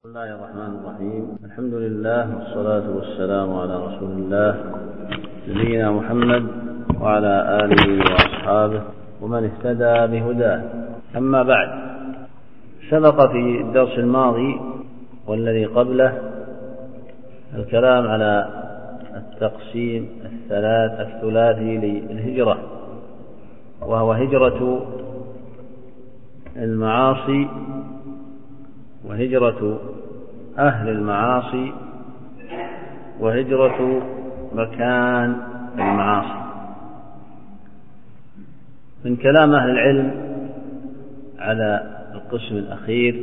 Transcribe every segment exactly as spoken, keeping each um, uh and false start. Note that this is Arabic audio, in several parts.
بسم الله الرحمن الرحيم. الحمد لله والصلاة والسلام على رسول الله نبينا محمد وعلى آله وأصحابه ومن اهتدى بهداه. أما بعد، سبق في الدرس الماضي والذي قبله الكلام على التقسيم الثلاث الثلاثي للهجرة، وهو هجرة المعاصي وهجرة أهل المعاصي وهجرة مكان المعاصي. من كلام أهل العلم على القسم الأخير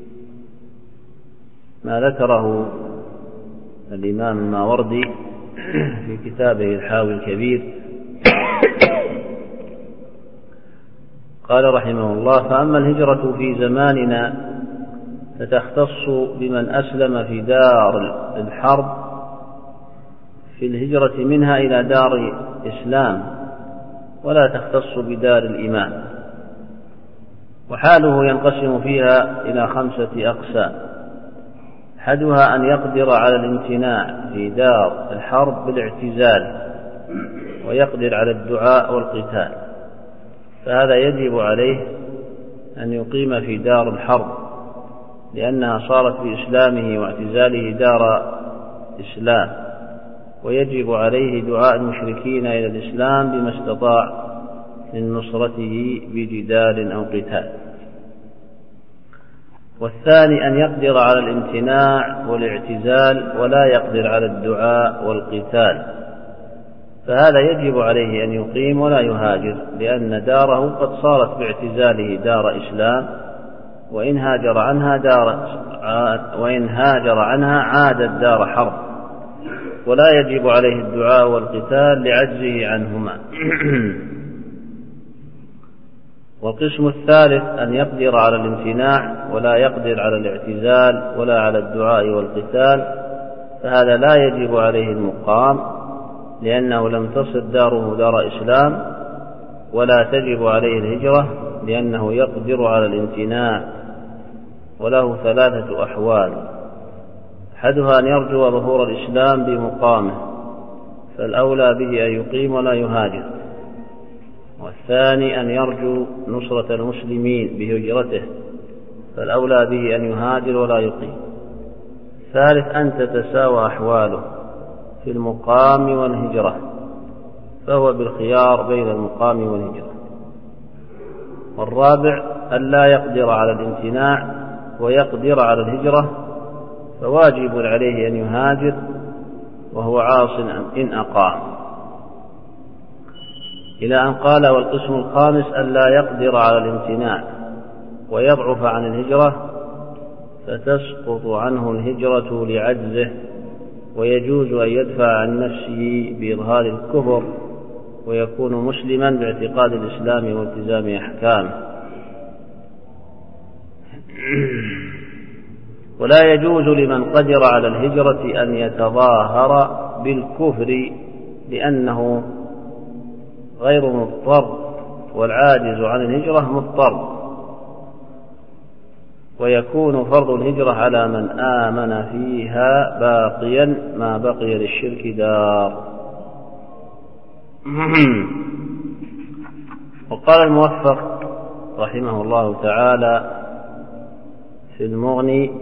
ما ذكره الإمام الماوردي في كتابه الحاوي الكبير، قال رحمه الله: فأما الهجرة في زماننا فتختص بمن أسلم في دار الحرب في الهجرة منها إلى دار إسلام، ولا تختص بدار الإيمان، وحاله ينقسم فيها إلى خمسة أقسام: أحدها أن يقدر على الامتناع في دار الحرب بالاعتزال ويقدر على الدعاء والقتال، فهذا يجب عليه أن يقيم في دار الحرب لأنها صارت بإسلامه واعتزاله دار إسلام، ويجب عليه دعاء المشركين إلى الإسلام بما استطاع من نصرته بجدال أو قتال. والثاني أن يقدر على الامتناع والاعتزال ولا يقدر على الدعاء والقتال، فهذا يجب عليه أن يقيم ولا يهاجر، لأن داره قد صارت باعتزاله دار إسلام، وإن هاجر عنها دار وإن هاجر عنها عادت دار حرب، ولا يجب عليه الدعاء والقتال لعجزه عنهما. والقسم الثالث أن يقدر على الامتناع ولا يقدر على الاعتزال ولا على الدعاء والقتال، فهذا لا يجب عليه المقام، لأنه لم تصر داره دار إسلام، ولا تجب عليه الهجرة لأنه يقدر على الامتناع، وله ثلاثة أحوال: أحدها أن يرجو ظهور الإسلام بمقامه، فالأولى به أن يقيم ولا يهاجر. والثاني أن يرجو نصرة المسلمين بهجرته، فالأولى به أن يهاجر ولا يقيم. الثالث أن تتساوى أحواله في المقام والهجرة، فهو بالخيار بين المقام والهجرة. والرابع أن لا يقدر على الامتناع ويقدر على الهجرة، فواجب عليه أن يهاجر وهو عاص إن أقام، إلى أن قال: والقسم الخامس أن لا يقدر على الامتناع ويضعف عن الهجرة، فتسقط عنه الهجرة لعجزه، ويجوز أن يدفع عن نفسه بإظهار الكفر ويكون مسلما باعتقاد الإسلام والتزام أحكامه. ولا يجوز لمن قدر على الهجرة أن يتظاهر بالكفر لأنه غير مضطر، والعاجز عن الهجرة مضطر، ويكون فرض الهجرة على من آمن فيها باقيا ما بقي للشرك دار. وقال الموفق رحمه الله تعالى في المغني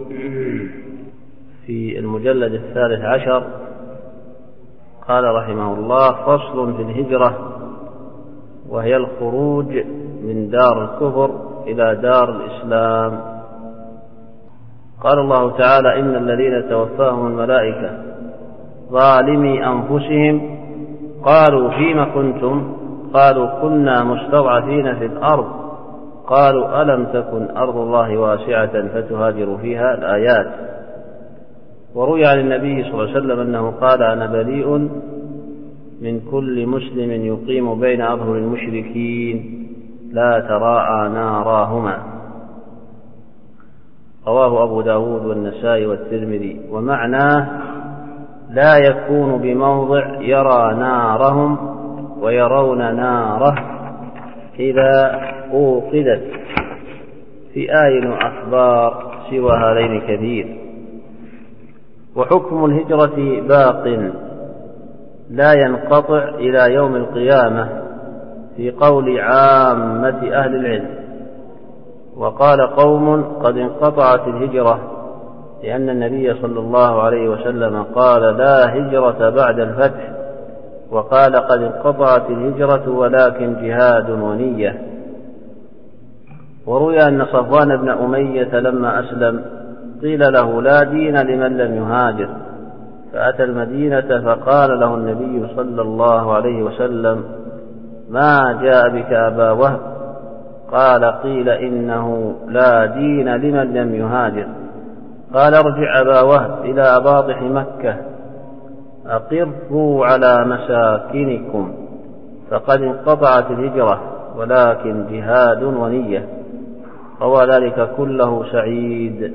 في المجلد الثالث عشر، قال رحمه الله: فصل في الهجرة، وهي الخروج من دار الكفر إلى دار الإسلام. قال الله تعالى: إن الذين توفاهم الملائكة ظالمي أنفسهم قالوا فيم كنتم؟ قالوا كنا مستضعفين في الأرض، قالوا ألم تكن أرض الله واسعة فتهاجروا فيها. الآيات. وروي عن النبي صلى الله عليه وسلم أنه قال: أنا بريء من كل مسلم يقيم بين أظهر المشركين لا تراءى ناراهما. رواه أبو داود والنسائي والترمذي. ومعناه: لا يكون بموضع يرى نارهم ويرون ناره إذا أوقدت، في آي وأخبار سوى هذين كثير. وحكم الهجرة باق لا ينقطع إلى يوم القيامة في قول عامة أهل العلم. وقال قوم قد انقطعت الهجرة لأن النبي صلى الله عليه وسلم قال لا هجرة بعد الفتح، وقال قد انقطعت الهجرة ولكن جهاد ونية. وروي أن صفوان بن أمية لما أسلم قيل له لا دين لمن لم يهاجر، فأتى المدينة فقال له النبي صلى الله عليه وسلم ما جاء بك أبا وهب؟ قال قيل إنه لا دين لمن لم يهاجر. قال ارجع أبا وهب إلى أباطح مكة أقروا على مساكنكم فقد انقطعت الهجرة ولكن جهاد ونية. روى ذلك كله سعيد.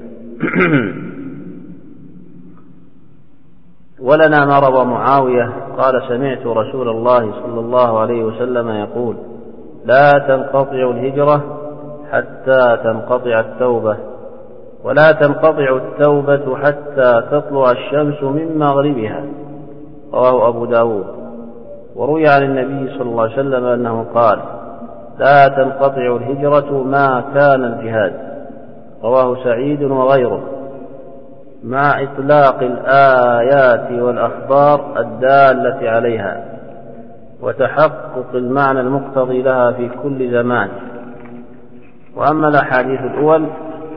ولنا ما روى معاوية قال سمعت رسول الله صلى الله عليه وسلم يقول لا تنقطع الهجرة حتى تنقطع التوبة، ولا تنقطع التوبة حتى تطلع الشمس من مغربها. رواه أبو داود. وروي عن النبي صلى الله عليه وسلم أنه قال لا تنقطع الهجرة ما كان الجهاد. رواه سعيد وغيره، مع إطلاق الآيات والأخبار الدالة عليها وتحقق المعنى المقتضي لها في كل زمان. وأما الأحاديث الأول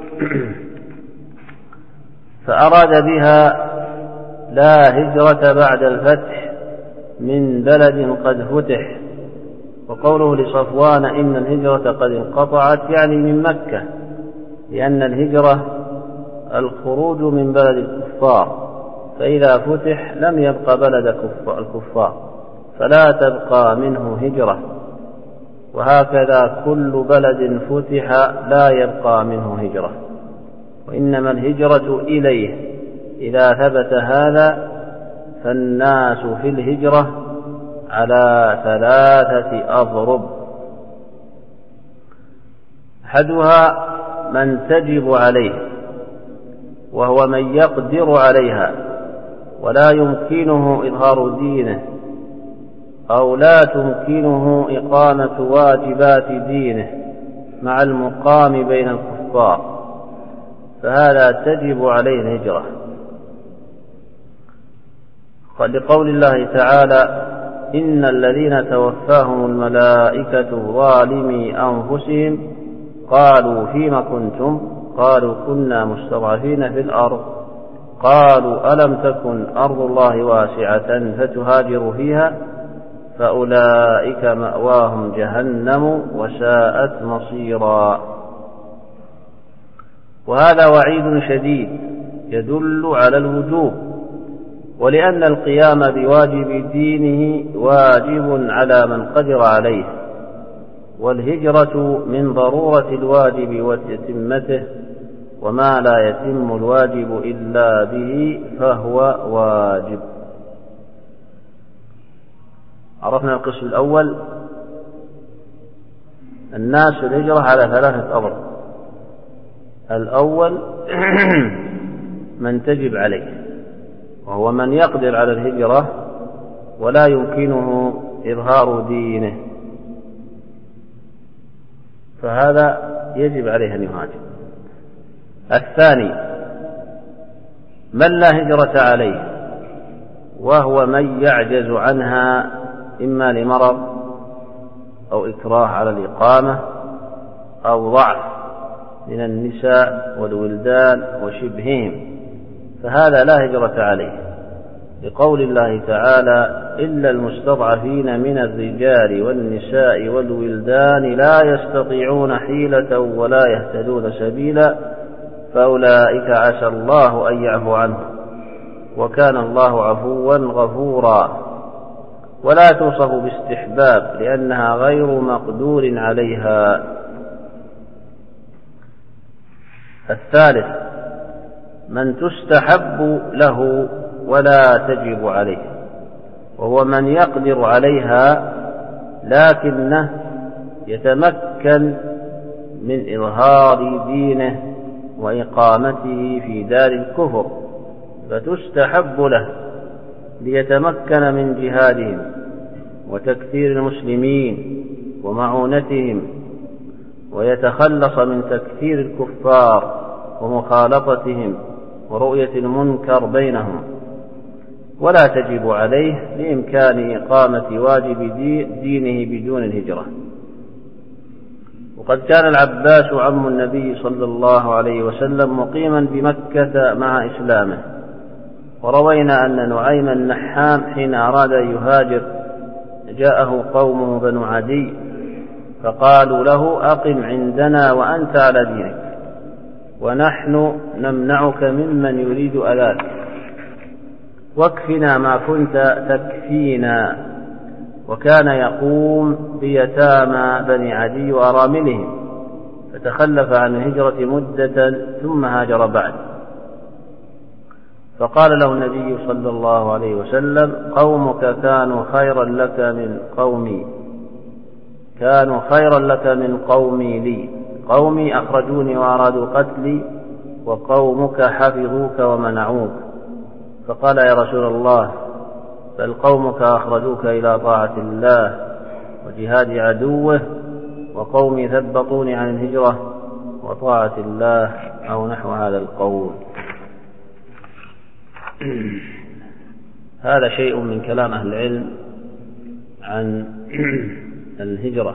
فأراد بها لا هجرة بعد الفتح من بلد قد فتح. وقوله لصفوان إن الهجرة قد انقطعت يعني من مكة، لأن الهجرة الخروج من بلد الكفار، فإذا فتح لم يبقى بلد الكفار فلا تبقى منه هجرة، وهكذا كل بلد فتح لا يبقى منه هجرة، وإنما الهجرة إليه. إذا ثبت هذا فالناس في الهجرة على ثلاثة أضرب: أحدها من تجب عليه وهو من يقدر عليها ولا يمكنه إظهار دينه أو لا تمكنه إقامة واجبات دينه مع المقام بين الكفار، فهذا تجب عليه الهجرة. لقول الله تعالى إن الذين توفاهم الملائكة ظالمي أنفسهم قالوا فيما كنتم؟ قالوا كنا مستضعفين في الأرض قالوا ألم تكن أرض الله واسعة فتهاجروا فيها فأولئك مأواهم جهنم وساءت مصيرا. وهذا وعيد شديد يدل على الوجوب، ولأن القيام بواجب دينه واجب على من قدر عليه، والهجرة من ضرورة الواجب وتتمته، وما لا يتم الواجب إلا به فهو واجب. عرفنا القسم الأول. الناس في الهجرة على ثلاثة أضرب: الأول من تجب عليه وهو من يقدر على الهجرة ولا يمكنه إظهار دينه، فهذا يجب عليه أن يهاجر. الثاني من لا هجرة عليه وهو من يعجز عنها إما لمرض أو إكراه على الإقامة أو ضعف من النساء والولدان وشبههم، فهذا لا هجرة عليه، لقول الله تعالى إلا المستضعفين من الرجال والنساء والولدان لا يستطيعون حيلة ولا يهتدون سبيلا فأولئك عسى الله أن يعفو عنهم وكان الله عفوا غفورا. ولا توصف باستحباب لأنها غير مقدور عليها. الثالث من تستحب له ولا تجب عليه، وهو من يقدر عليها لكنه يتمكن من إظهار دينه وإقامته في دار الكفر، فتستحب له ليتمكن من جهادهم وتكثير المسلمين ومعونتهم، ويتخلص من تكثير الكفار ومخالطتهم ورؤية المنكر بينهم، ولا تجب عليه لإمكان إقامة واجب دينه بدون الهجرة. وقد كان العباس عم النبي صلى الله عليه وسلم مقيما بمكة مع إسلامه، وروينا أن نعيم النحام حين أراد أن يهاجر جاءه قومه بنو عدي فقالوا له: أقم عندنا وأنت على دينك، ونحن نمنعك ممن يريد أذاك، واكفنا ما كنت تكفينا. وكان يقوم بيتامى بني عدي وأراملهم، فتخلف عن الهجرة مدة ثم هاجر بعد. فقال له النبي صلى الله عليه وسلم: قومك كانوا خيرا لك من قومي كانوا خيرا لك من قومي لي قومي أخرجوني وأرادوا قتلي، وقومك حفظوك ومنعوك. فقال: يا رسول الله، بل قومك أخرجوك إلى طاعة الله وجهاد عدوه، وقومي ثبطوني عن الهجرة وطاعة الله، أو نحو هذا القول. هذا شيء من كلام أهل العلم عن الهجرة.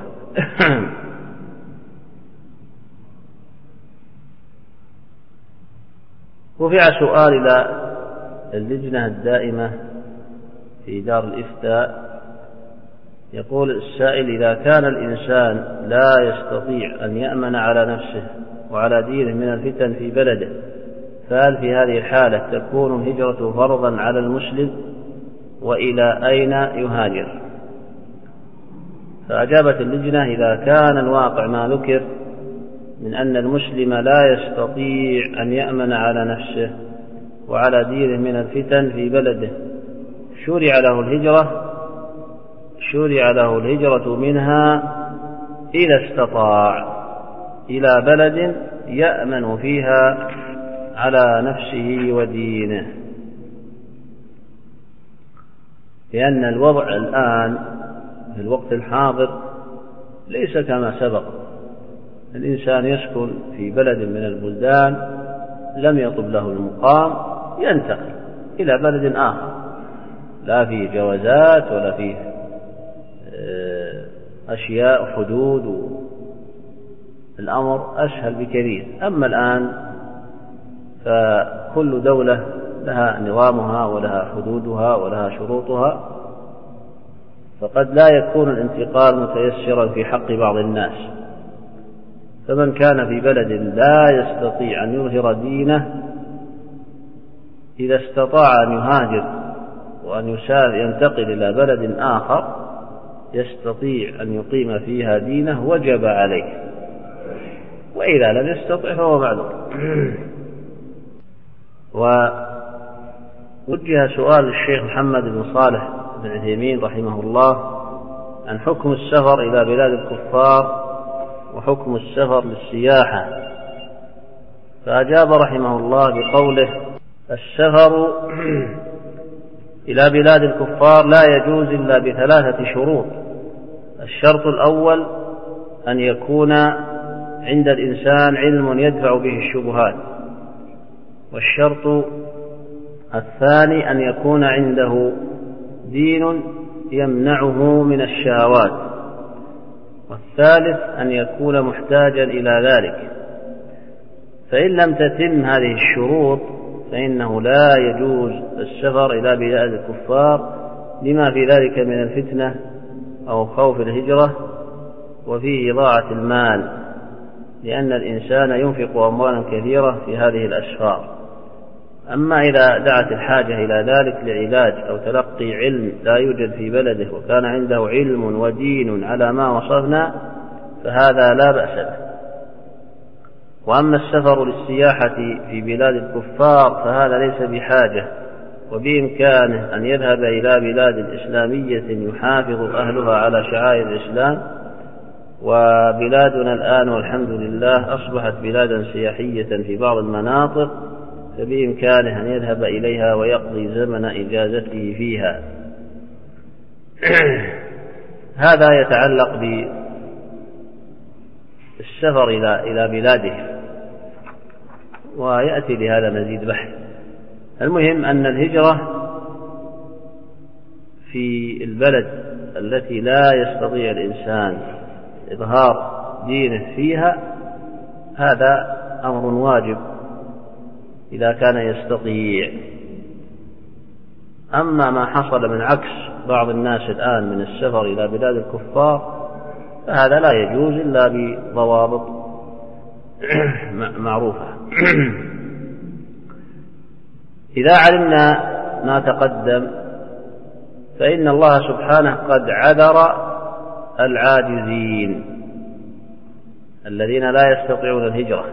رفع سؤال إلى اللجنة الدائمة في دار الإفتاء، يقول السائل: إذا كان الإنسان لا يستطيع أن يأمن على نفسه وعلى دينه من الفتن في بلده، فهل في هذه الحالة تكون الهجرة فرضا على المسلم؟ وإلى أين يهاجر؟ فأجابت اللجنة: إذا كان الواقع ما ذكر من أن المسلم لا يستطيع أن يأمن على نفسه وعلى دينه من الفتن في بلده، شرع له الهجرة شرع له الهجرة منها إذا استطاع إلى بلد يأمن فيها على نفسه ودينه. لأن الوضع الآن في الوقت الحاضر ليس كما سبق. الإنسان يسكن في بلد من البلدان لم يطب له المقام، ينتقل إلى بلد آخر لا فيه جوازات ولا فيه أشياء حدود، الأمر أسهل بكثير. أما الآن فكل دولة لها نظامها ولها حدودها ولها شروطها، فقد لا يكون الانتقال متيسرا في حق بعض الناس. فمن كان في بلد لا يستطيع أن يظهر دينه، إذا استطاع أن يهاجر وأن ينتقل إلى بلد آخر يستطيع أن يقيم فيها دينه وجب عليه، وإذا لم يستطع فهو معذور. ووجه سؤال الشيخ محمد بن صالح بن عثيمين رحمه الله عن حكم السفر إلى بلاد الكفار وحكم السفر للسياحة، فأجاب رحمه الله بقوله: السفر إلى بلاد الكفار لا يجوز إلا بثلاثة شروط. الشرط الأول أن يكون عند الإنسان علم يدفع به الشبهات، والشرط الثاني أن يكون عنده دين يمنعه من الشهوات، والثالث أن يكون محتاجا إلى ذلك. فإن لم تتم هذه الشروط فإنه لا يجوز السفر إلى بلاد الكفار، لما في ذلك من الفتنة أو خوف الهجرة وفيه إضاعة المال، لأن الإنسان ينفق أموالا كثيرة في هذه الأسفار. أما إذا دعت الحاجة إلى ذلك لعلاج أو تلقي علم لا يوجد في بلده وكان عنده علم ودين على ما وصفنا، فهذا لا بأس به. وأما السفر للسياحة في بلاد الكفار فهذا ليس بحاجة، وبإمكانه أن يذهب إلى بلاد إسلامية يحافظ أهلها على شعائر الإسلام. وبلادنا الآن والحمد لله أصبحت بلادا سياحية في بعض المناطق فبإمكانه أن يذهب إليها ويقضي زمن إجازته فيها. هذا يتعلق بالسفر إلى بلاده، ويأتي لهذا مزيد بحث. المهم أن الهجرة في البلد التي لا يستطيع الإنسان إظهار دينه فيها هذا أمر واجب إذا كان يستطيع. أما ما حصل من عكس بعض الناس الآن من السفر إلى بلاد الكفار فهذا لا يجوز إلا بضوابط معروفة. إذا علمنا ما تقدم فإن الله سبحانه قد عذر العاجزين الذين لا يستطيعون الهجرة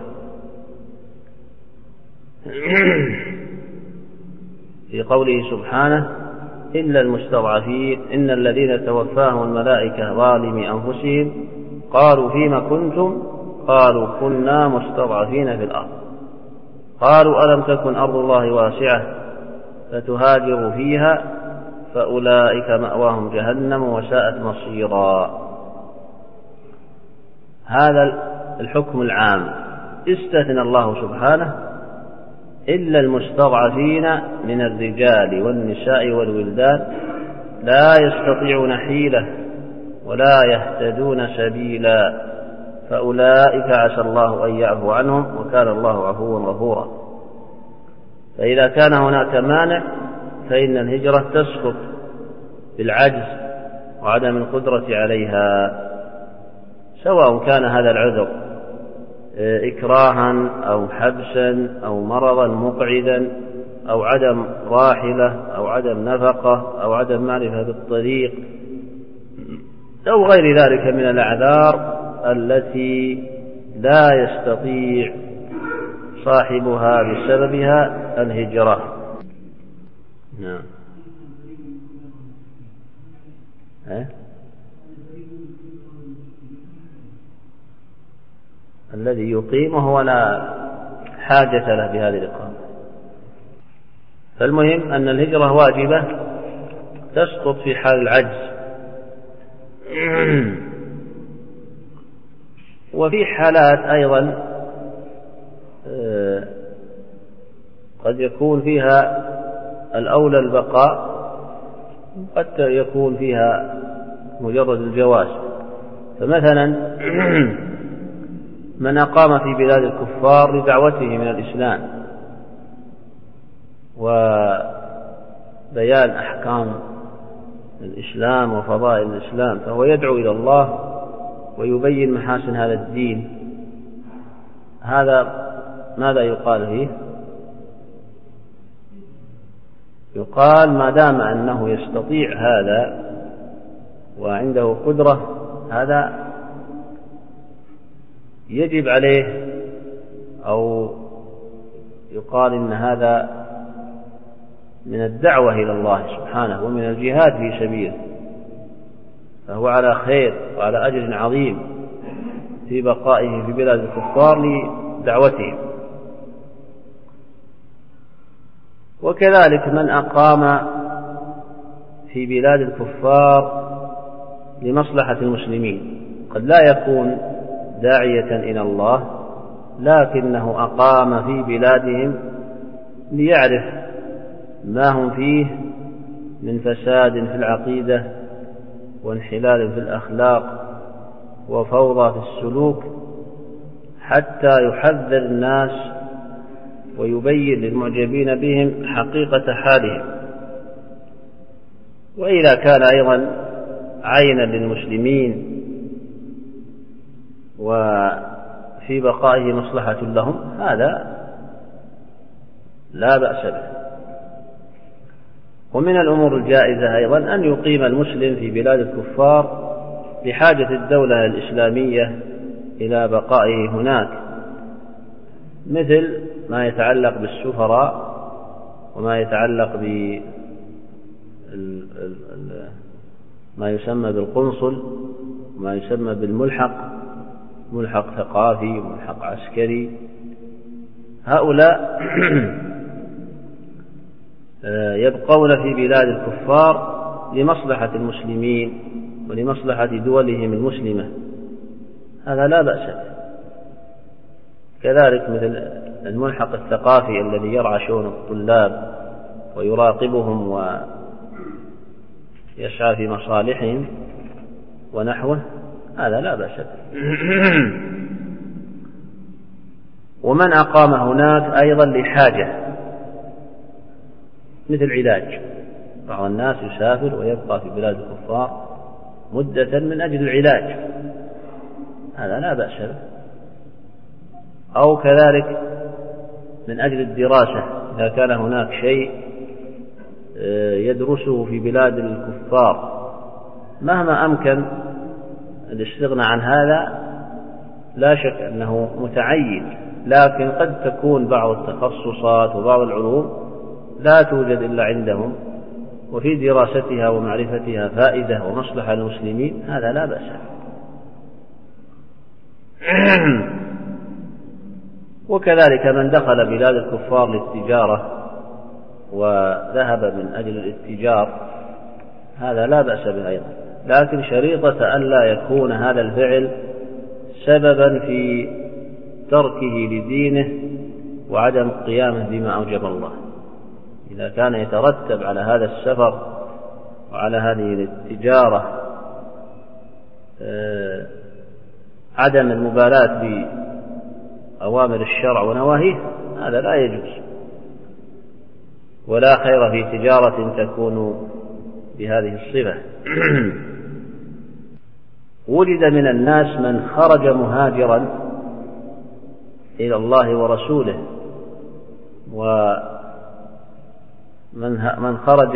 في قوله سبحانه إلا المستضعفين إن الذين توفاهم الملائكة ظالمي أنفسهم قالوا فيما كنتم قالوا كنا مستضعفين في الأرض قالوا ألم تكن أرض الله واسعة فتهاجروا فيها فأولئك مأواهم جهنم وساءت مصيرا. هذا الحكم العام استثنى الله سبحانه إلا المستضعفين من الرجال والنساء والولدان لا يستطيعون حيلة ولا يهتدون سبيلا فأولئك عسى الله أن يعفو عنهم وكان الله عفوا غفورا. فإذا كان هناك مانع فإن الهجرة تسقط بالعجز وعدم القدرة عليها، سواء كان هذا العذر إكراها أو حبسا أو مرضا مقعدا أو عدم راحلة أو عدم نفقة أو عدم معرفة بالطريق أو غير ذلك من الأعذار التي لا يستطيع صاحبها بسببها الهجرة. نعم. ها؟ الذي يقيمه ولا حاجة له بهذه الإقامة. فالمهم أن الهجرة واجبة تسقط في حال العجز، وفي حالات أيضا قد يكون فيها الأولى البقاء، قد يكون فيها مجرد الجواز. فمثلا من أقام في بلاد الكفار لدعوته من الإسلام وبيان أحكام الإسلام وفضائل الإسلام فهو يدعو إلى الله ويبين محاسن هذا الدين، هذا ماذا يقال فيه؟ يقال ما دام أنه يستطيع هذا وعنده قدرة هذا يجب عليه، أو يقال إن هذا من الدعوة إلى الله سبحانه ومن الجهاد في سبيله، فهو على خير وعلى أجر عظيم في بقائه في بلاد الكفار لدعوتهم. وكذلك من أقام في بلاد الكفار لمصلحة المسلمين، قد لا يكون داعية إلى الله لكنه أقام في بلادهم ليعرف ما هم فيه من فساد في العقيدة وانحلال في الأخلاق وفوضى في السلوك، حتى يحذر الناس ويبين للمعجبين بهم حقيقة حالهم. وإذا كان أيضا عينا للمسلمين وفي بقائه مصلحة لهم هذا لا بأس به. ومن الأمور الجائزة أيضا أن يقيم المسلم في بلاد الكفار لحاجة الدولة الإسلامية إلى بقائه هناك، مثل ما يتعلق بالسفراء وما يتعلق ب ما يسمى بالقنصل وما يسمى بالملحق، ملحق ثقافي وملحق عسكري. هؤلاء يبقون في بلاد الكفار لمصلحة المسلمين ولمصلحة دولهم المسلمة، هذا لا بأس به. كذلك مثل الملحق الثقافي الذي يرعى شؤون الطلاب ويراقبهم ويسعى في مصالحهم ونحوه، هذا لا بأس به. ومن أقام هناك أيضا لحاجة مثل علاج، بعض الناس يسافر ويبقى في بلاد الكفار مدة من أجل العلاج، هذا لا بأس به. أو كذلك من أجل الدراسة، إذا كان هناك شيء يدرسه في بلاد الكفار مهما أمكن الاستغناء عن هذا لا شك أنه متعين، لكن قد تكون بعض التخصصات وبعض العلوم لا توجد إلا عندهم، وفي دراستها ومعرفتها فائدة ومصلحة للمسلمين، هذا لا بأس. وكذلك من دخل بلاد الكفار للتجارة وذهب من أجل الاتجار، هذا لا بأس به أيضا، لكن شريطة أن لا يكون هذا الفعل سببا في تركه لدينه وعدم قيامه بما أوجب الله. إذا كان يترتب على هذا السفر وعلى هذه التجارة عدم المبالاة بأوامر الشرع ونواهيه، هذا لا يجوز، ولا خير في تجارة تكون بهذه الصفة. وجد من الناس من خرج مهاجرا إلى الله ورسوله، ومن خرج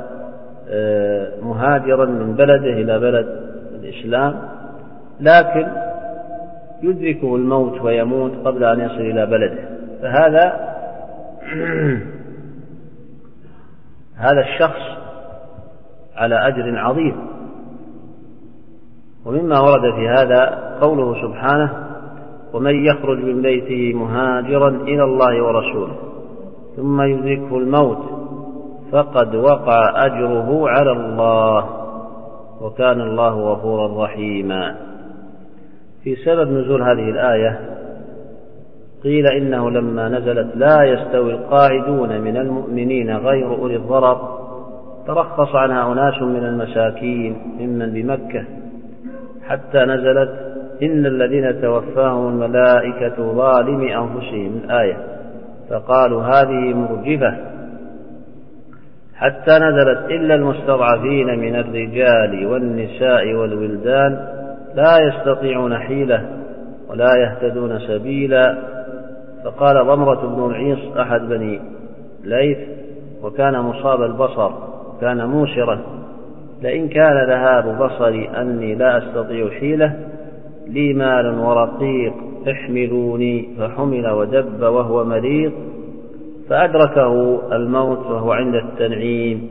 مهاجرا من بلده إلى بلد الإسلام، لكن يدركه الموت ويموت قبل أن يصل إلى بلده، فهذا هذا الشخص على أجر عظيم. ومما ورد في هذا قوله سبحانه: ومن يخرج من بيته مهاجرا إلى الله ورسوله ثم يدركه الموت فقد وقع أجره على الله وكان الله غفورا رحيما. في سبب نزول هذه الآية قيل إنه لما نزلت لا يستوي القاعدون من المؤمنين غير أولي الضرر ترخص عنها أناس من المساكين ممن بمكة، حتى نزلت إن الذين توفاهم الملائكة ظالمي أنفسهم الآية، فقالوا هذه مرجفة، حتى نزلت إلا المستضعفين من الرجال والنساء والولدان لا يستطيعون حيلة ولا يهتدون سبيلا. فقال ضمرة بن العيص أحد بني ليث وكان مصاب البصر كان موسرا: لئن كان ذهاب بصري أني لا أستطيع حيلة لي مال ورقيق احملوني، فحمل ودب وهو مريض، فأدركه الموت وهو عند التنعيم،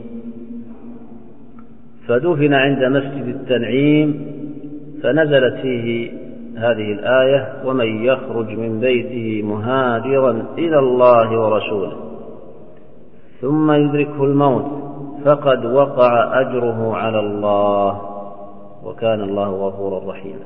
فدفن عند مسجد التنعيم، فنزلت فيه هذه الآية: ومن يخرج من بيته مهاجرا إلى الله ورسوله ثم يدركه الموت فقد وقع أجره على الله وكان الله غفورا رحيما.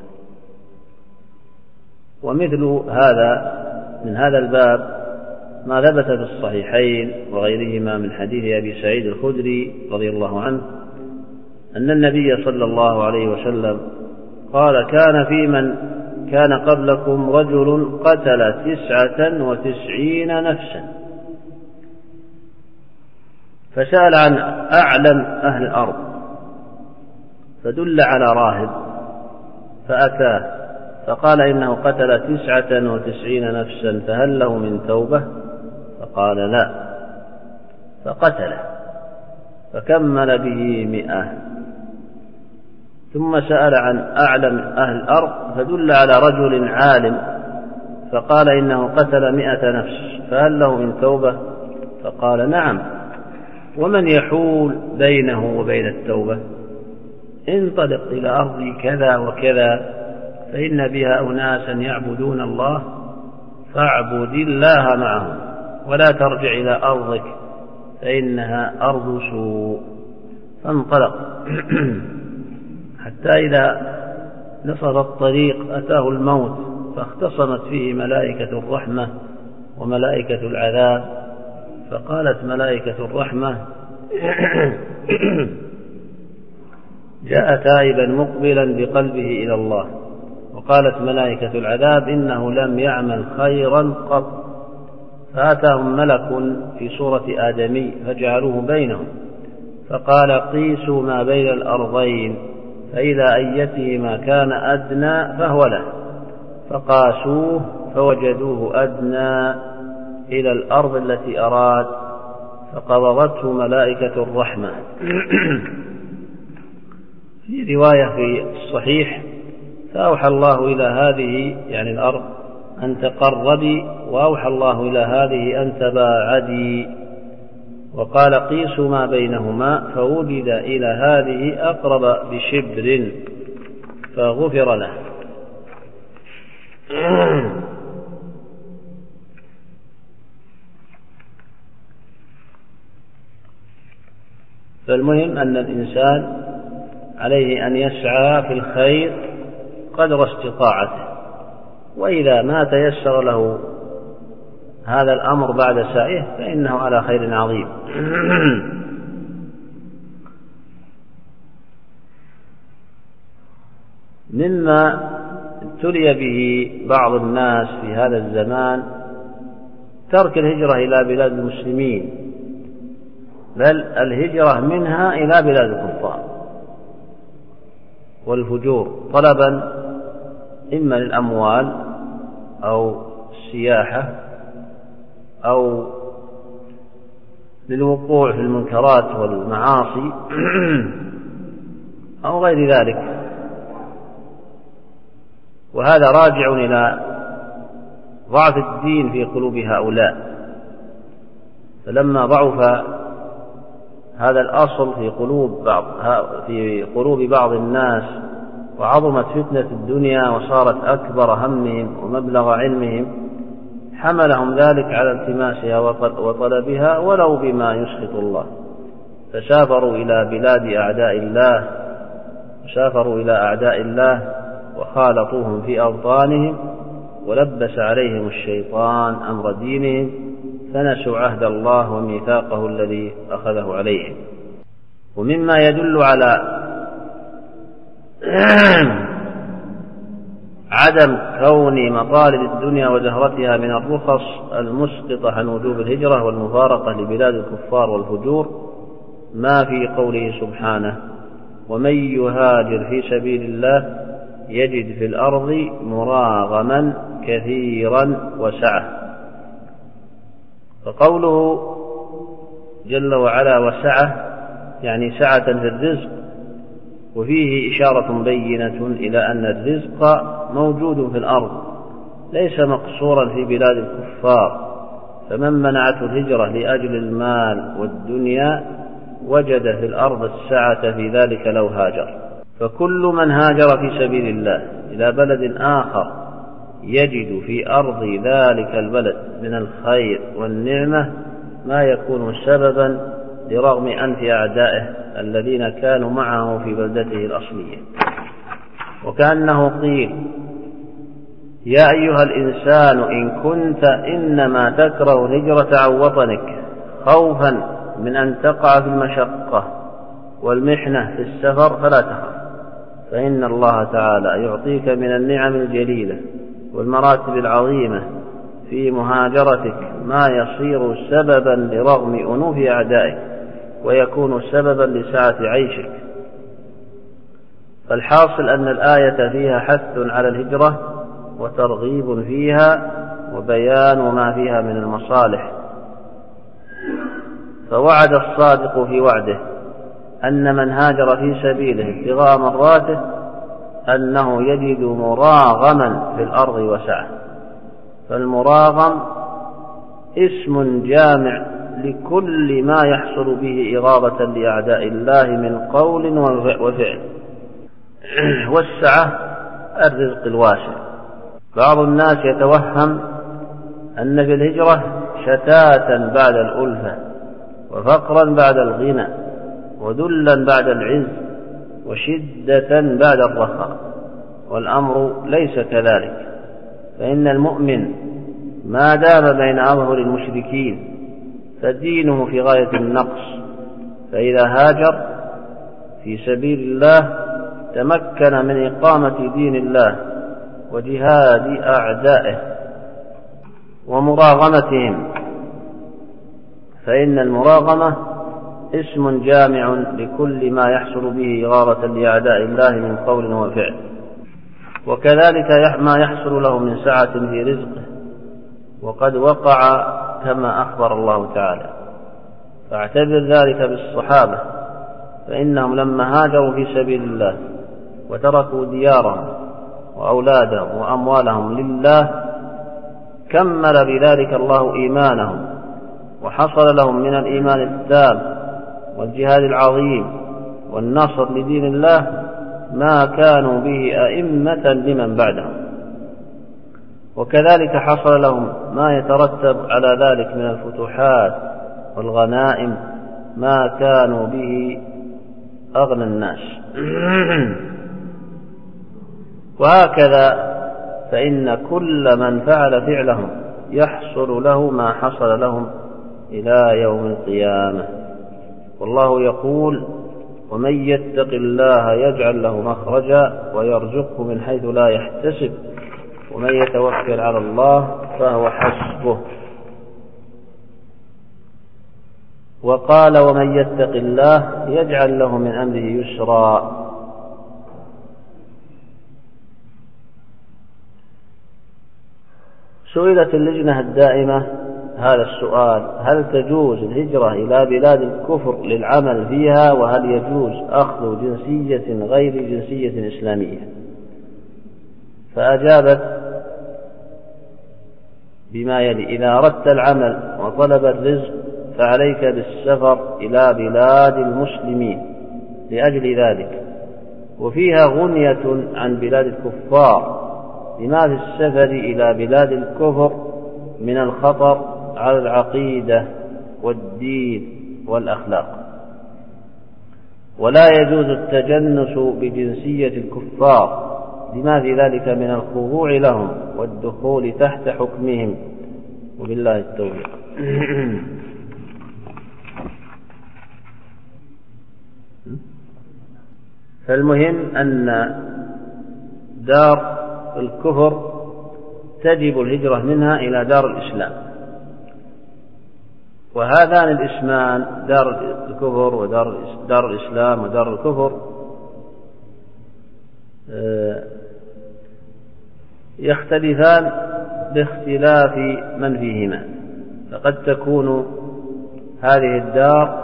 ومثل هذا من هذا الباب ما ثبت في الصحيحين وغيرهما من حديث أبي سعيد الخدري رضي الله عنه أن النبي صلى الله عليه وسلم قال: كان في من كان قبلكم رجل قتل تسعة وتسعين نفسا، فسأل عن أعلم أهل الأرض فدل على راهب فأتاه فقال: إنه قتل تسعة وتسعين نفسا فهل له من توبة؟ فقال: لا، فقتله فكمل به مئة. ثم سأل عن أعلم أهل الأرض فدل على رجل عالم فقال: إنه قتل مئة نفس فهل له من توبة؟ فقال: نعم. ومن يحول بينه وبين التوبة؟ انطلق إلى أرض كذا وكذا فإن بها أناسا يعبدون الله فاعبد الله معهم، ولا ترجع إلى أرضك فإنها أرض سوء. فانطلق حتى إذا نصف الطريق أتاه الموت، فاختصمت فيه ملائكة الرحمة وملائكة العذاب. فقالت ملائكة الرحمة: جاء تائبا مقبلا بقلبه إلى الله. وقالت ملائكة العذاب: إنه لم يعمل خيرا قط. فأتاهم ملك في صورة آدمي فجعلوه بينهم، فقال: قيسوا ما بين الأرضين، فإذا أيتهما كان أدنى فهو له. فقاسوه فوجدوه أدنى إلى الأرض التي أراد، فقبضته ملائكة الرحمة. في رواية في الصحيح: فأوحى الله إلى هذه، يعني الأرض، أن تقربي، وأوحى الله إلى هذه أن تباعدي. وقال: قيسوا ما بينهما، فوجد إلى هذه أقرب بشبر فغفر له. فالمهم أن الإنسان عليه أن يسعى في الخير قدر استطاعته، وإذا ما تيسر له هذا الأمر بعد سعيه فإنه على خير عظيم. مما ابتلي به بعض الناس في هذا الزمان ترك الهجرة إلى بلاد المسلمين، بل الهجرة منها إلى بلاد الكفار والفجور، طلبا إما للأموال أو السياحة أو للوقوع في المنكرات والمعاصي أو غير ذلك. وهذا راجع إلى ضعف الدين في قلوب هؤلاء. فلما ضعف هذا الأصل في قلوب بعض في قلوب بعض الناس، وعظمت فتنة الدنيا وصارت أكبر همهم ومبلغ علمهم، حملهم ذلك على التماسها وطلبها ولو بما يسخط الله. فسافروا إلى بلاد أعداء الله، وسافروا إلى أعداء الله وخالطوهم في أوطانهم، ولبس عليهم الشيطان أمر دينهم، فنسوا عهد الله وميثاقه الذي أخذه عليهم. ومما يدل على عدم كون مطالب الدنيا وزهرتها من الرخص المسقطة عن وجوب الهجرة والمفارقة لبلاد الكفار والفجور ما في قوله سبحانه: ومن يهاجر في سبيل الله يجد في الأرض مراغما كثيرا وسعة. فقوله جل وعلا وسعة يعني سعة في الرزق، وفيه إشارة بينة إلى أن الرزق موجود في الأرض ليس مقصورا في بلاد الكفار. فمن منعته الهجرة لأجل المال والدنيا وجد في الأرض السعة في ذلك لو هاجر. فكل من هاجر في سبيل الله إلى بلد آخر يجد في أرض ذلك البلد من الخير والنعمة ما يكون سببا لرغم أنف أعدائه الذين كانوا معه في بلدته الأصلية. وكأنه قيل: يا أيها الإنسان إن كنت إنما تكره الهجرة عن وطنك خوفا من أن تقع في المشقة والمحنة في السفر فلا تخف، فإن الله تعالى يعطيك من النعم الجليلة والمراتب العظيمة في مهاجرتك ما يصير سببا لرغم أنوف أعدائك ويكون سببا لسعة عيشك. فالحاصل أن الآية فيها حث على الهجرة وترغيب فيها وبيان ما فيها من المصالح. فوعد الصادق في وعده أن من هاجر في سبيله ابتغاء مرضاته أنه يجد مراغما في الأرض وسعة. فالمراغم اسم جامع لكل ما يحصل به إغاظة لأعداء الله من قول وفعل. والسعة الرزق الواسع. بعض الناس يتوهم أن في الهجرة شتاتا بعد الألفة وفقرا بعد الغنى، وذلا بعد العز، وشدة بعد الرخاء. والأمر ليس كذلك، فإن المؤمن ما دام بين أظهر المشركين فدينه في غاية النقص، فإذا هاجر في سبيل الله تمكن من إقامة دين الله وجهاد أعدائه ومراغمتهم، فإن المراغمة اسم جامع لكل ما يحصل به إغاظة لأعداء الله من قول وفعل، وكذلك ما يحصل له من سعة في رزقه، وقد وقع كما أخبر الله تعالى. فاعتبر ذلك بالصحابة، فإنهم لما هاجروا في سبيل الله وتركوا ديارهم وأولادهم وأموالهم لله كمل بذلك الله إيمانهم، وحصل لهم من الإيمان التام والجهاد العظيم والنصر لدين الله ما كانوا به أئمة لمن بعدهم. وكذلك حصل لهم ما يترتب على ذلك من الفتوحات والغنائم ما كانوا به أغنى الناس. وهكذا فإن كل من فعل فعلهم يحصل له ما حصل لهم إلى يوم القيامة. والله يقول: ومن يتق الله يجعل له مخرجا ويرزقه من حيث لا يحتسب ومن يتوكل على الله فهو حسبه. وقال: ومن يتق الله يجعل له من أمره يسرا. سئلت اللجنة الدائمة هذا السؤال: هل تجوز الهجرة إلى بلاد الكفر للعمل فيها؟ وهل يجوز أخذ جنسية غير جنسية إسلامية؟ فأجابت بما يلي: إذا أردت العمل وطلب الرزق فعليك بالسفر إلى بلاد المسلمين لأجل ذلك، وفيها غنية عن بلاد الكفار لما في السفر إلى بلاد الكفر من الخطر على العقيدة والدين والأخلاق. ولا يجوز التجنس بجنسية الكفار لما في ذلك من الخضوع لهم والدخول تحت حكمهم، وبالله التوفيق. فالمهم أن دار الكفر تجب الهجرة منها إلى دار الإسلام، وهذان الاسمان دار الكفر ودار دار الإسلام ودار الكفر يختلفان باختلاف من فيهما. فقد تكون هذه الدار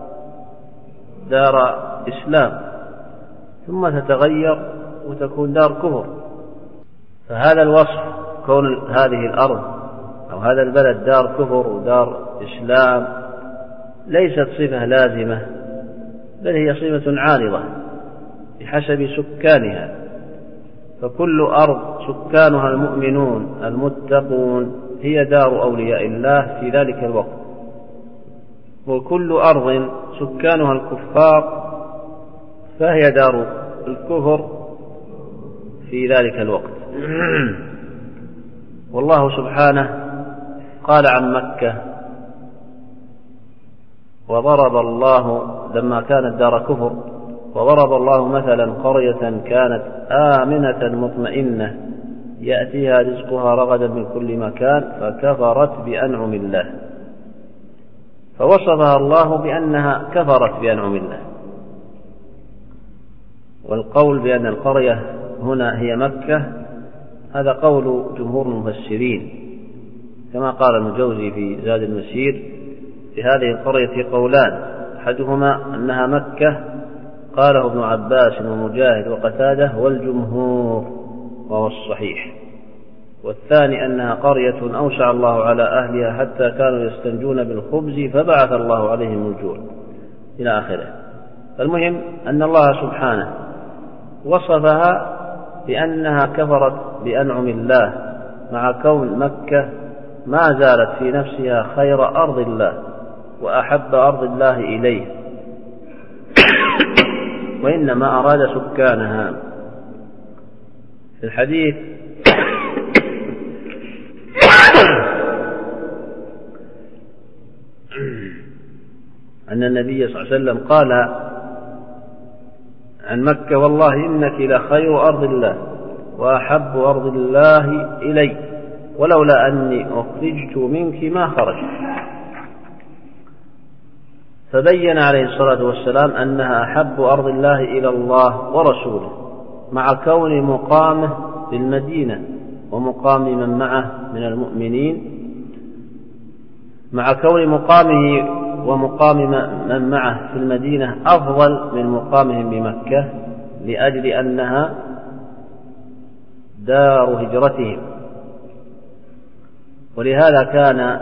دار إسلام ثم تتغير وتكون دار كفر، فهذا الوصف كون هذه الأرض أو هذا البلد دار كفر ودار إسلام ليست صفة لازمة، بل هي صفة عارضة بحسب سكانها. فكل أرض سكانها المؤمنون المتقون هي دار أولياء الله في ذلك الوقت، وكل أرض سكانها الكفار فهي دار الكفر في ذلك الوقت. والله سبحانه قال عن مكة: وضرب الله لما كانت دار كفر وضرب الله مثلا قرية كانت آمنة مطمئنة يأتيها رزقها رغدا من كل مكان فكفرت بأنعم الله، فوصفها الله بأنها كفرت بأنعم الله. والقول بأن القرية هنا هي مكة هذا قول جمهور المفسرين، كما قال المجوزي في زاد المسير: في هذه القرية قولان، أحدهما أنها مكة قاله ابن عباس ومجاهد وقتاده والجمهور وهو الصحيح، والثاني أنها قرية أوسع الله على أهلها حتى كانوا يستنجون بالخبز فبعث الله عليهم الجوع إلى آخره. فالمهم أن الله سبحانه وصفها بأنها كفرت بأنعم الله، مع كون مكة ما زالت في نفسها خير أرض الله وأحب أرض الله إليه، وإنما أراد سكانها. في الحديث أن النبي صلى الله عليه وسلم قال عن مكة: والله إنك لخير أرض الله وأحب أرض الله إلي، ولولا أني أخرجت منك ما خرجت. فبين عليه الصلاة والسلام أنها أحب أرض الله إلى الله ورسوله، مع كون مقامه في المدينة ومقام من معه من المؤمنين، مع كون مقامه ومقام من معه في المدينة أفضل من مقامهم بمكة، لأجل أنها دار هجرتهم. ولهذا كان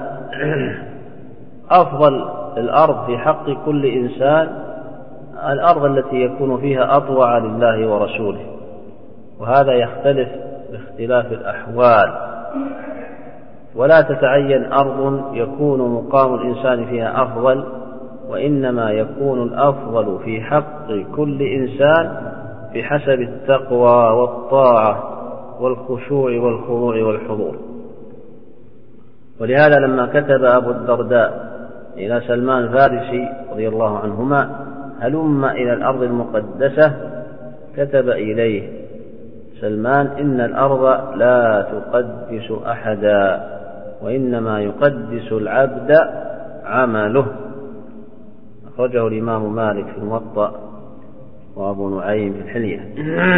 أفضل الأرض في حق كل إنسان الأرض التي يكون فيها أطوع لله ورسوله، وهذا يختلف باختلاف الأحوال، ولا تتعين أرض يكون مقام الإنسان فيها أفضل، وإنما يكون الأفضل في حق كل إنسان بحسب التقوى والطاعة والخشوع والخضوع والحضور. ولهذا لما كتب أبو الدرداء إلى سلمان الفارسي رضي الله عنهما: هلم إلى الأرض المقدسة، كتب إليه سلمان: إن الأرض لا تقدس أحدا، وإنما يقدس العبد عمله. أخرجه الإمام مالك في الموطأ وأبو نعيم في الحلية.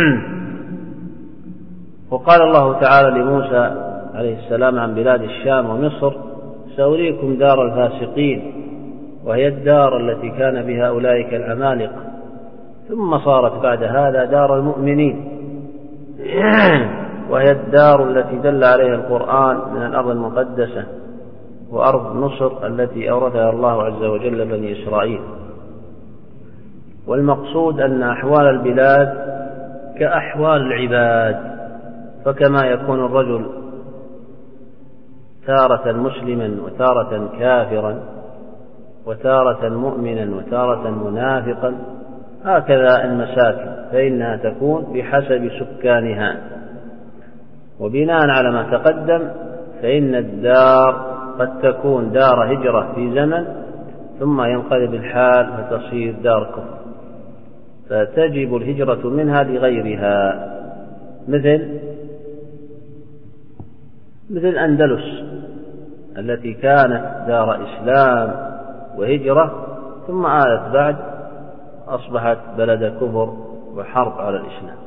وقال الله تعالى لموسى عليه السلام عن بلاد الشام ومصر: سأريكم دار الفاسقين، وهي الدار التي كان بها أولئك العمالقة، ثم صارت بعد هذا دار المؤمنين، وهي الدار التي دل عليها القرآن من الأرض المقدسة، وأرض مصر التي أورثها الله عز وجل بني إسرائيل. والمقصود أن أحوال البلاد كأحوال العباد، فكما يكون الرجل تارة مسلما وتارة كافرا وتارة مؤمنا وتارة منافقا، هكذا المساكن فإنها تكون بحسب سكانها. وبناء على ما تقدم فإن الدار قد تكون دار هجرة في زمن، ثم ينقلب الحال فتصير دار كفر، فتجب الهجرة منها لغيرها، مثل مثل الأندلس التي كانت دار إسلام وهجرة، ثم آلت بعد أصبحت بلد كفر وحرب على الإسلام.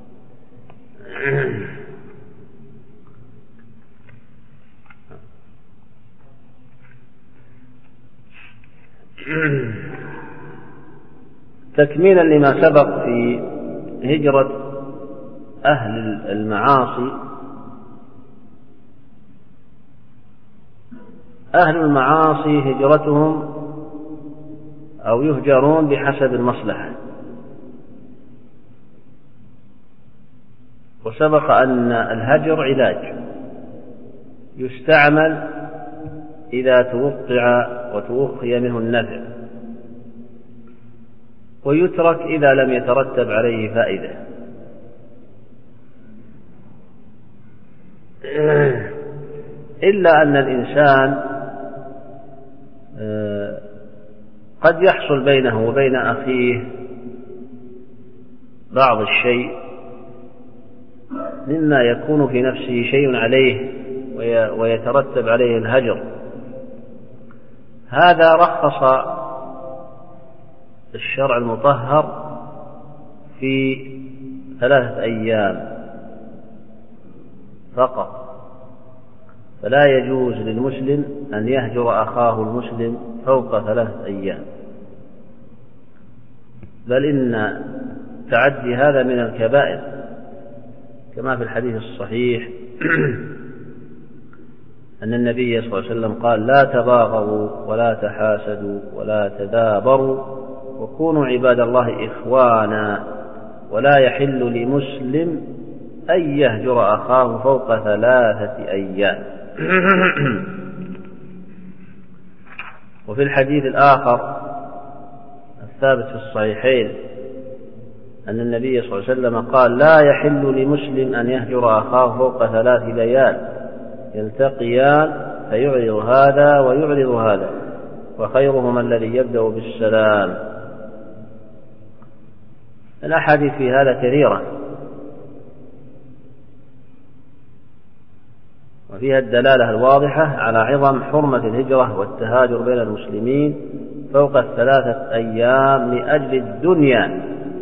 تكميلا لما سبق في هجرة أهل المعاصي، أهل المعاصي هجرتهم أو يهجرون بحسب المصلحة. وسبق أن الهجر علاج يستعمل إذا توقع وتوخي منه النفع، ويترك إذا لم يترتب عليه فائدة. إلا أن الإنسان قد يحصل بينه وبين أخيه بعض الشيء مما يكون في نفسه شيء عليه ويترتب عليه الهجر. هذا رخص الشرع المطهر في ثلاثة أيام فقط، فلا يجوز للمسلم أن يهجر أخاه المسلم فوق ثلاثة أيام، بل إن تعدي هذا من الكبائر، كما في الحديث الصحيح أن النبي صلى الله عليه وسلم قال: لا تباغضوا ولا تحاسدوا ولا تدابروا وكونوا عباد الله إخوانا، ولا يحل لمسلم أن يهجر أخاه فوق ثلاثة أيام. وفي الحديث الآخر الثابت في الصحيحين أن النبي صلى الله عليه وسلم قال: لا يحل لمسلم أن يهجر أخاه فوق ثلاث ليال يلتقيان فيعرض هذا ويعرض هذا، وخيرهما الذي يبدأ بالسلام. الأحاديث في هذا كثيرة، وفيها الدلالة الواضحة على عظم حرمة الهجرة والتهاجر بين المسلمين فوق الثلاثة أيام لأجل الدنيا.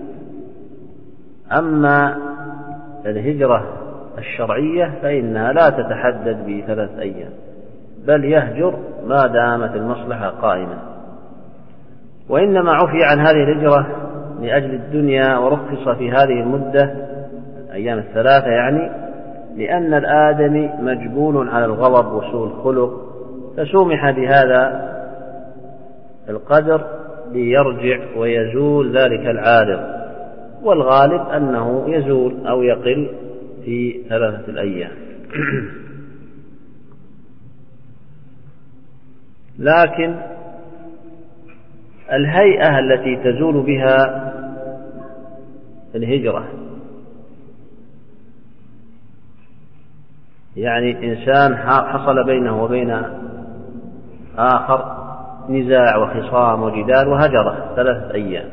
أما الهجرة الشرعية فإنها لا تتحدد بثلاث أيام، بل يهجر ما دامت المصلحة قائمة. وإنما عفي عن هذه الهجرة لأجل الدنيا ورخص في هذه المدة الأيام الثلاثة، يعني لأن الآدمي مجبول على الغضب وسوء الخلق، فسمح بهذا القدر ليرجع ويزول ذلك العارض، والغالب أنه يزول أو يقل في ثلاثة الأيام. لكن الهيئة التي تزول بها الهجرة، يعني إنسان حصل بينه وبين آخر نزاع وخصام وجدال وهجره ثلاثة أيام،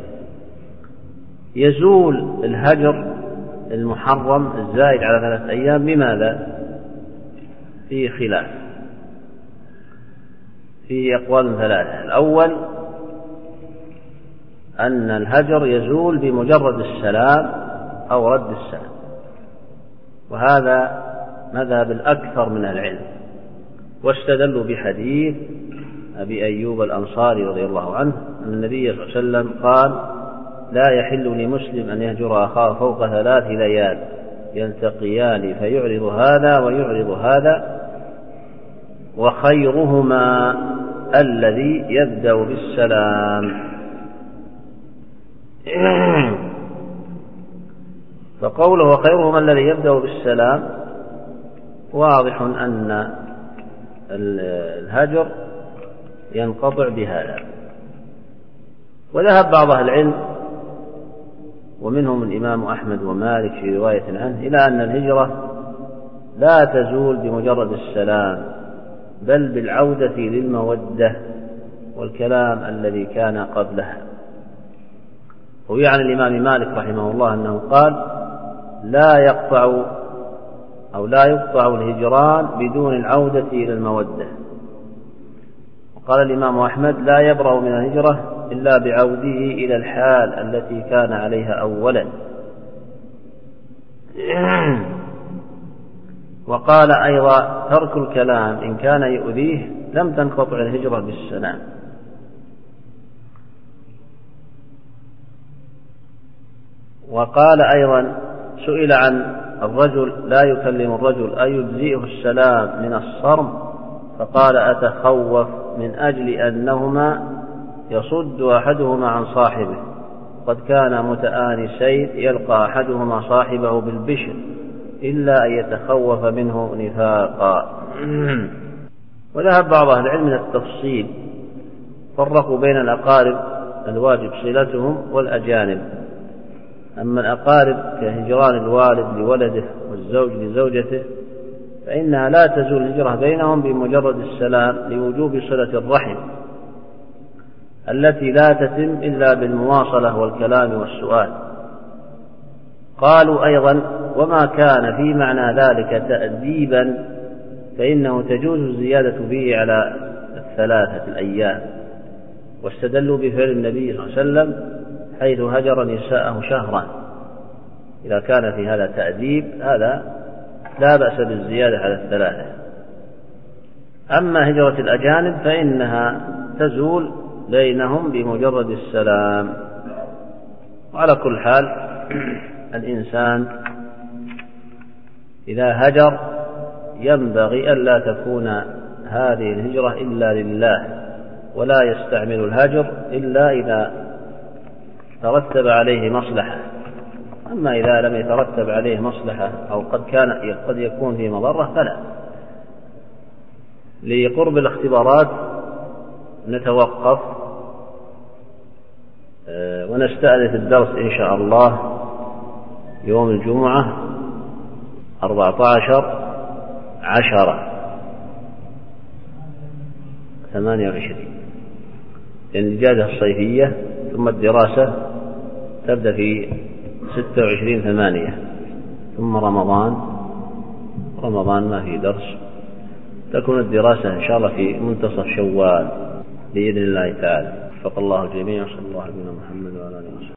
يزول الهجر المحرم الزائد على ثلاثة أيام بماذا؟ في خلاف، في أقوال ثلاثة. الأول أن الهجر يزول بمجرد السلام أو رد السلام، وهذا مذهب الأكثر من العلم، واستدلوا بحديث أبي أيوب الأنصاري رضي الله عنه أن النبي صلى الله عليه وسلم قال: لا يحل لمسلم أن يهجر أخاه فوق ثلاث ليال يلتقيان فيعرض هذا ويعرض هذا، وخيرهما الذي يبدأ بالسلام. فقوله وخيرهما الذي يبدأ بالسلام واضح أن الهجر ينقطع بهذا. وذهب بعض أهل العلم ومنهم الإمام أحمد ومالك في رواية عنه إلى أن الهجرة لا تزول بمجرد السلام، بل بالعودة للمودة والكلام الذي كان قبلها. ويعني الإمام مالك رحمه الله أنه قال: لا يقطع أو لا يقطع الهجران بدون العودة إلى المودة. وقال الإمام أحمد: لا يبرأ من الهجرة إلا بعوده إلى الحال التي كان عليها أولا. وقال أيضا: ترك الكلام إن كان يؤذيه لم تنقطع الهجرة بالسلام. وقال أيضا: سئل عن الرجل لا يكلم الرجل أيجزئه السلام من الصرم؟ فقال: أتخوف من أجل أنهما يصد أحدهما عن صاحبه، قد كان متآنسين يلقى أحدهما صاحبه بالبشر إلا أن يتخوف منه نفاقا. وذهب بعض أهل العلم من التفصيل، فرقوا بين الأقارب الواجب صلتهم والأجانب. أما الأقارب كهجران الوالد لولده والزوج لزوجته فإنها لا تزول الهجرة بينهم بمجرد السلام لوجوب صلة الرحم التي لا تتم إلا بالمواصلة والكلام والسؤال. قالوا أيضا: وما كان في معنى ذلك تأديبا فإنه تجوز الزيادة فيه على الثلاثة الأيام. واستدلوا بفعل النبي صلى الله عليه وسلم حيث هجر نساءه شهرا. إذا كان في هذا تأديب هذا لا بأس بالزيادة على الثلاثة. أما هجرة الأجانب فإنها تزول بينهم بمجرد السلام. وعلى كل حال الإنسان إذا هجر ينبغي ألا تكون هذه الهجرة إلا لله، ولا يستعمل الهجر إلا إذا ترتب عليه مصلحة. أما إذا لم يترتب عليه مصلحة أو قد كان قد يكون فيه مضرة فلا. لقرب الاختبارات نتوقف ونستأنف الدرس إن شاء الله يوم الجمعة أربعة عشر عشرة ثمانية وعشرين، لأن الإجازة الصيفية ثم الدراسة تبدأ في ستة وعشرين ثمانية، ثم رمضان رمضان ما في درس، تكون الدراسة إن شاء الله في منتصف شوال بإذن الله تعالى. وفق الله الجميع، صلى الله عليه وسلم محمد وعلى آله وسلم.